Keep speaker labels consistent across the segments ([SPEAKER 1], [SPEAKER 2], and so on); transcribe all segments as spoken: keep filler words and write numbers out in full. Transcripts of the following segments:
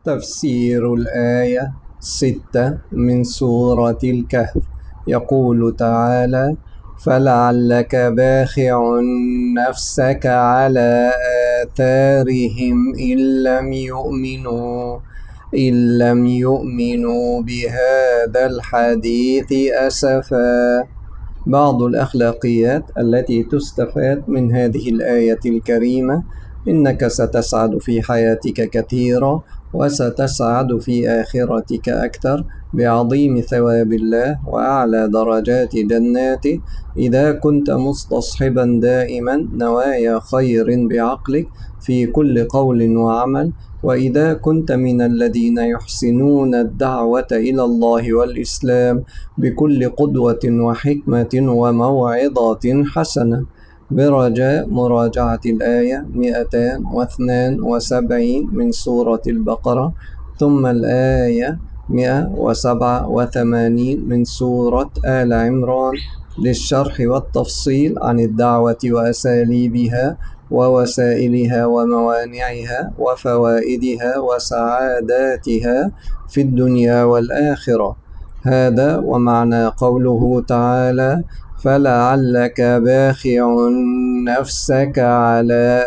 [SPEAKER 1] تفسير الآية ستة من سورة الكهف. يقول تعالى: فلعلك باخع نفسك على آثارهم إن لم يؤمنوا إن لم يؤمنوا بهذا الحديث أسفا. بعض الأخلاقيات التي تستفاد من هذه الآية الكريمة: إنك ستسعد في حياتك كثيرا، وستسعد في آخرتك أكثر بعظيم ثواب الله وأعلى درجات جناته إذا كنت مستصحبا دائما نوايا خير بعقلك في كل قول وعمل، وإذا كنت من الذين يحسنون الدعوة إلى الله والإسلام بكل قدوة وحكمة وموعظة حسنة. برجاء مراجعة الآية مئتين واثنان وسبعين من سورة البقرة، ثم الآية مئة وسبعة وثمانين من سورة آل عمران للشرح والتفصيل عن الدعوة وأساليبها ووسائلها وموانعها وفوائدها وسعاداتها في الدنيا والآخرة. هذا ومعنى قوله تعالى: فلعلك باخع نفسك على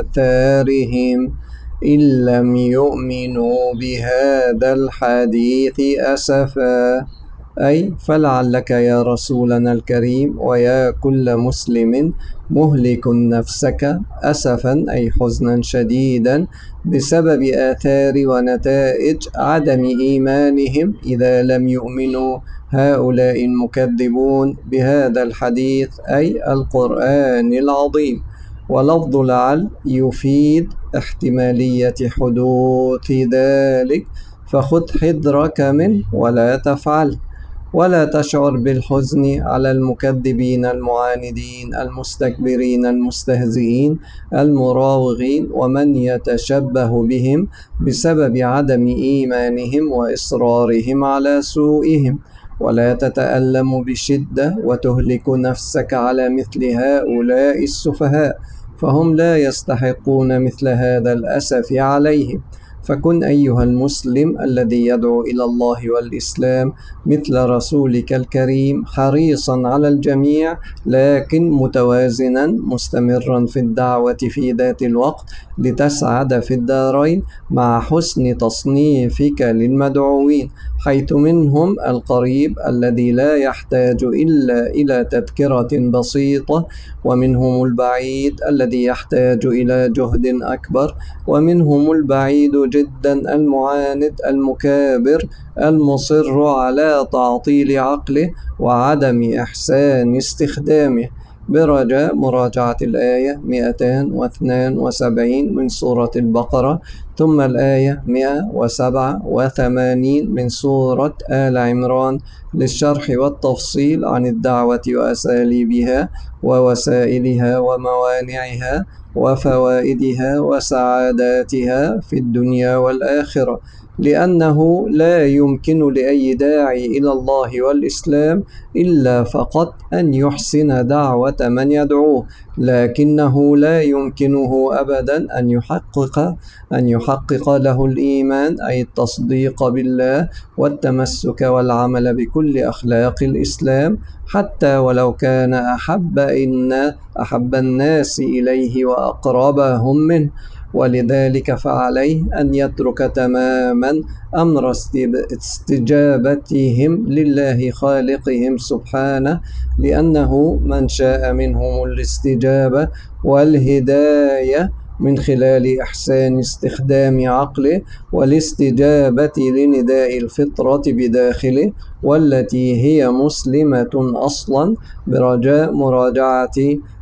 [SPEAKER 1] آثارهم إن لم يؤمنوا بهذا الحديث أسفا، أي فلعلك يا رسولنا الكريم ويا كل مسلم مهلك نفسك أسفا، أي حزنا شديدا، بسبب آثار ونتائج عدم إيمانهم إذا لم يؤمنوا هؤلاء المكذبون بهذا الحديث أي القرآن العظيم. ولفظ لعل يفيد احتمالية حدوث ذلك، فخذ حذرك منه ولا تفعل، ولا تشعر بالحزن على المكذبين المعاندين المستكبرين المستهزئين المراوغين ومن يتشبه بهم بسبب عدم إيمانهم وإصرارهم على سوءهم، ولا تتألم بشدة وتهلك نفسك على مثل هؤلاء السفهاء، فهم لا يستحقون مثل هذا الأسف عليهم. فكن أيها المسلم الذي يدعو إلى الله والإسلام مثل رسولك الكريم حريصا على الجميع، لكن متوازنا مستمرا في الدعوة في ذات الوقت لتسعد في الدارين، مع حسن تصنيفك للمدعوين، حيث منهم القريب الذي لا يحتاج إلا إلى تذكرة بسيطة، ومنهم البعيد الذي يحتاج إلى جهد أكبر، ومنهم البعيد جدا المعاند المكابر المصر على تعطيل عقله وعدم إحسان استخدامه. برجاء مراجعة الآية مئتين واثنين وسبعين من سورة البقرة، ثم الآية مئة وسبعة وثمانين من سورة آل عمران للشرح والتفصيل عن الدعوة وأساليبها ووسائلها وموانعها وفوائدها وسعاداتها في الدنيا والآخرة، لأنه لا يمكن لأي داعي إلى الله والإسلام إلا فقط أن يحسن دعوة من يدعوه، لكنه لا يمكنه أبدا أن يحقق أن يحقق له الإيمان، أي التصديق بالله والتمسك والعمل بكل أخلاق الإسلام، حتى ولو كان أحب إن أحب الناس إليه وأقربهم منه. ولذلك فعليه أن يترك تماما أمر استجابتهم لله خالقهم سبحانه، لأنه من شاء منهم الاستجابة والهداية من خلال إحسان استخدام عقله والاستجابة لنداء الفطرة بداخله، والتي هي مسلمة أصلا. برجاء مراجعة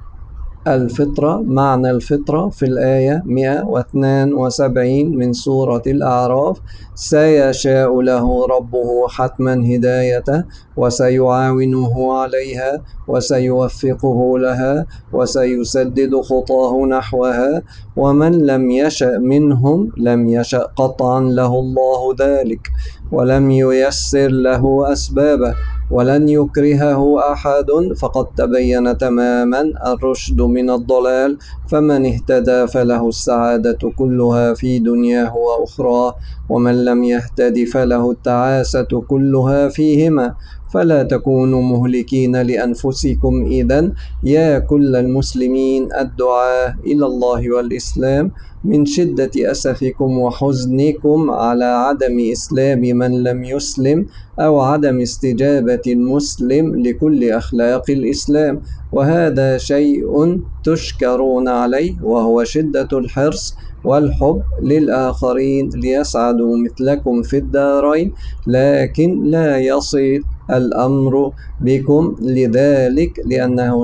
[SPEAKER 1] الفطرة، معنى الفطرة في الآية مئة واثنين وسبعين من سورة الأعراف: سيشاء له ربه حتما هدايته، وسيعاونه عليها، وسيوفقه لها، وسيسدد خطاه نحوها، ومن لم يشأ منهم لم يشأ قطعا له الله ذلك. ولم ييسر له أسبابه، ولن يكرهه أحد، فقد تبين تماما الرشد من الضلال. فمن اهتدى فله السعادة كلها في دنياه وأخراه، ومن لم يهتد فله التعاسة كلها فيهما. فلا تكونوا مهلكين لأنفسكم إذن يا كل المسلمين الدعاة إلى الله والإسلام، من شدة أسفكم وحزنكم على عدم إسلام من لم يسلم، أو عدم استجابة المسلم لكل أخلاق الإسلام. وهذا شيء تشكرون عليه، وهو شدة الحرص والحب للآخرين ليسعدوا مثلكم في الدارين، لكن لا يصل الأمر بكم لذلك، لأنه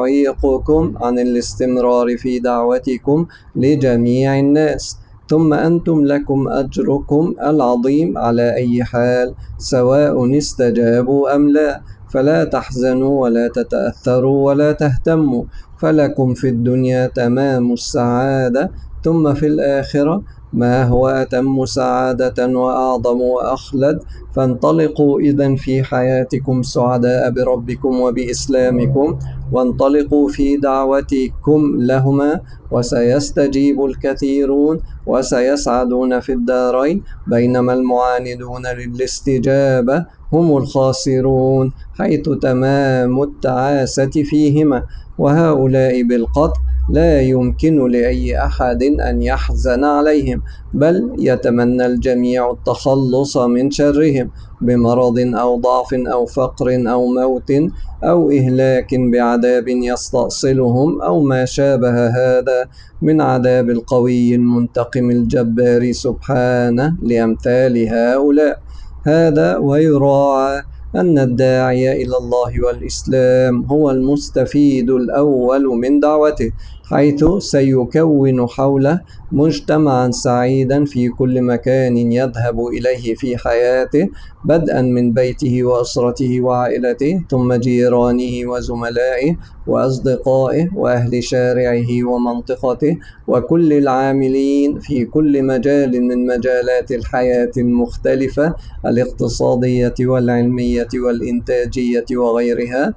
[SPEAKER 1] سيعيقكم عن الاستمرار في دعوتكم لجميع الناس. ثم أنتم لكم أجركم العظيم على أي حال، سواء استجابوا أم لا. فلا تحزنوا ولا تتأثروا ولا تهتموا، فلكم في الدنيا تمام السعادة، ثم في الآخرة ما هو أتم سعادة وأعظم وأخلد. فانطلقوا إذن في حياتكم سعداء بربكم وبإسلامكم، وانطلقوا في دعوتكم لهما، وسيستجيب الكثيرون وسيسعدون في الدارين، بينما المعاندون للاستجابة هم الخاسرون، حيث تمام التعاسة فيهما. وهؤلاء بالقطع لا يمكن لأي أحد أن يحزن عليهم، بل يتمنى الجميع التخلص من شرهم، بمرض أو ضعف أو فقر أو موت أو إهلاك بعذاب يستأصلهم، أو ما شابه هذا من عذاب القوي المنتقم الجبار سبحانه لأمثال هؤلاء. هذا ويراعى أن الداعي إلى الله والإسلام هو المستفيد الأول من دعوته، حيث سيكون حوله مجتمعا سعيدا في كل مكان يذهب إليه في حياته، بدءا من بيته وأسرته وعائلته، ثم جيرانه وزملائه وأصدقائه وأهل شارعه ومنطقته، وكل العاملين في كل مجال من مجالات الحياة المختلفة، الاقتصادية والعلمية والإنتاجية وغيرها.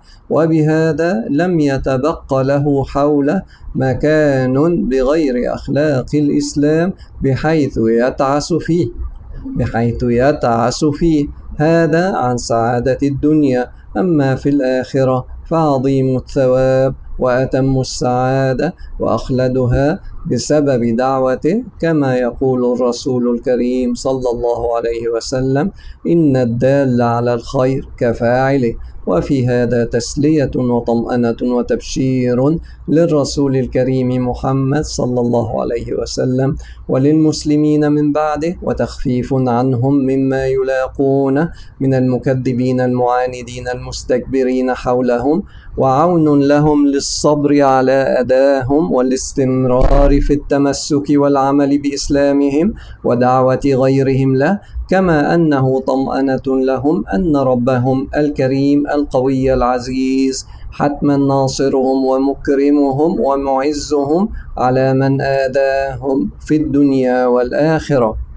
[SPEAKER 1] وبهذا لم يتبق له حوله مكان بغير أخلاق الإسلام بحيث يتعس فيه بحيث يتعس فيه هذا عن سعادة الدنيا. أما في الآخرة فعظيم الثواب وأتم السعادة وأخلدها بسبب دعوته، كما يقول الرسول الكريم صلى الله عليه وسلم: إن الدال على الخير كفاعله. وفي هذا تسلية وطمأنة وتبشير للرسول الكريم محمد صلى الله عليه وسلم وللمسلمين من بعده، وتخفيف عنهم مما يلاقون من المكذبين المعاندين المستكبرين حولهم، وعون لهم للصبر على أذاهم والاستمرار في التمسك والعمل بإسلامهم ودعوة غيرهم له، كما أنه طمأنة لهم أن ربهم الكريم القوي العزيز حتما ناصرهم ومكرمهم ومعزهم على من آذاهم في الدنيا والآخرة.